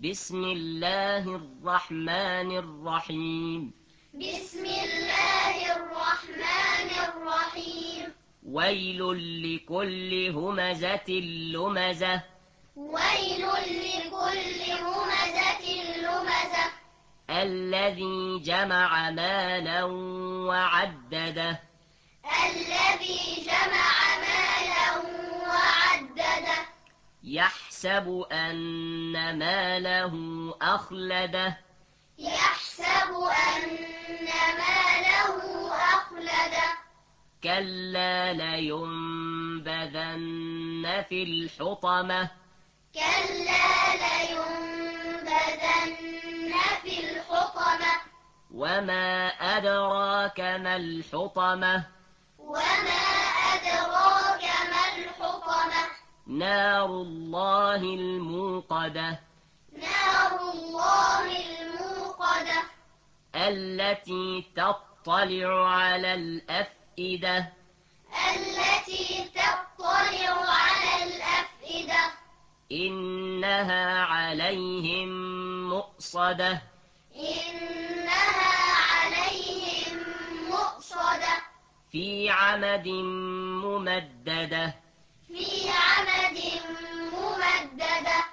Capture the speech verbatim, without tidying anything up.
بسم الله الرحمن الرحيم بسم الله الرحمن الرحيم ويل لكل همزة لمزة ويل لكل همزة لمزة الذي جمع مالا وعدده الذي جمع مالا وعدده يحسب أن ماله أخلده يحسب أن ماله أخلده كلا لينبذن في الحطمة كلا لينبذن في الحطمة وما أدراك ما الحطمة وما أدراك ما الحطمة نار الله الموقدة نار الله الموقدة التي تطلع على الأفئدة التي تطلع على الأفئدة إنها عليهم مؤصدة إنها عليهم مؤصدة في عمد ممددة في عمد ممددة